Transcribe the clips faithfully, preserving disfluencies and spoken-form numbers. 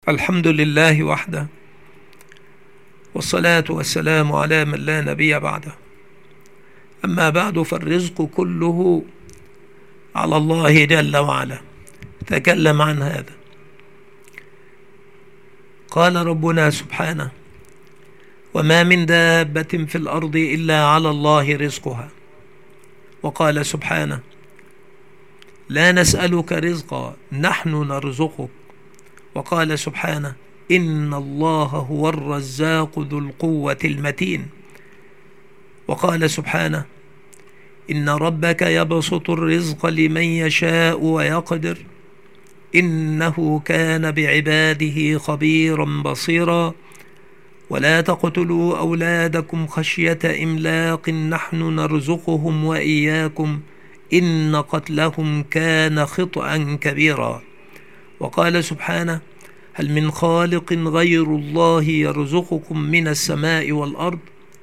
الحمد لله وحده، والصلاة والسلام على من لا نبي بعده. أما بعد، فالرزق كله على الله جل وعلا. تكلم عن هذا، قال ربنا سبحانه: وما من دابة في الأرض إلا على الله رزقها. وقال سبحانه: لا نسألك رزقا نحن نرزقك. وقال سبحانه: إن الله هو الرزاق ذو القوة المتين. وقال سبحانه: إن ربك يبسط الرزق لمن يشاء ويقدر إنه كان بعباده خبيرا بصيرا. ولا تقتلوا أولادكم خشية إملاق نحن نرزقهم وإياكم إن قتلهم كان خطأ كبيرا. وقال سبحانه: هل من خالق غير الله يرزقكم من السماء والأرض؟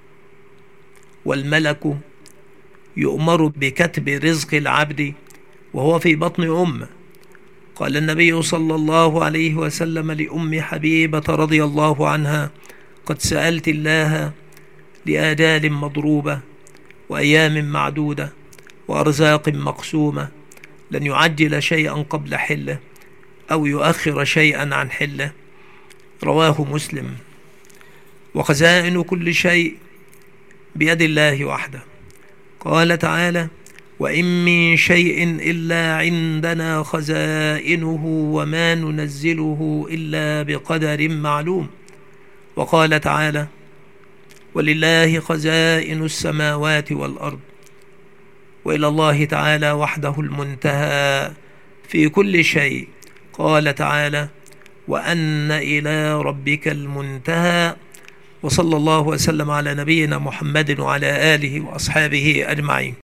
والملك يؤمر بكتب رزق العبد وهو في بطن أمه. قال النبي صلى الله عليه وسلم لأم حبيبة رضي الله عنها: قد سألت الله لآجال مضروبة وأيام معدودة وأرزاق مقسومة، لن يعجل شيئا قبل حله أو يؤخر شيئا عن حله. رواه مسلم. وخزائن كل شيء بيد الله وحده. قال تعالى: وإن من شيء إلا عندنا خزائنه وما ننزله إلا بقدر معلوم. وقال تعالى: ولله خزائن السماوات والأرض وإلى الله تعالى وحده المنتهى في كل شيء. قال تعالى: وأن إلى ربك المنتهى. وصلى الله وسلم على نبينا محمد وعلى آله وأصحابه أجمعين.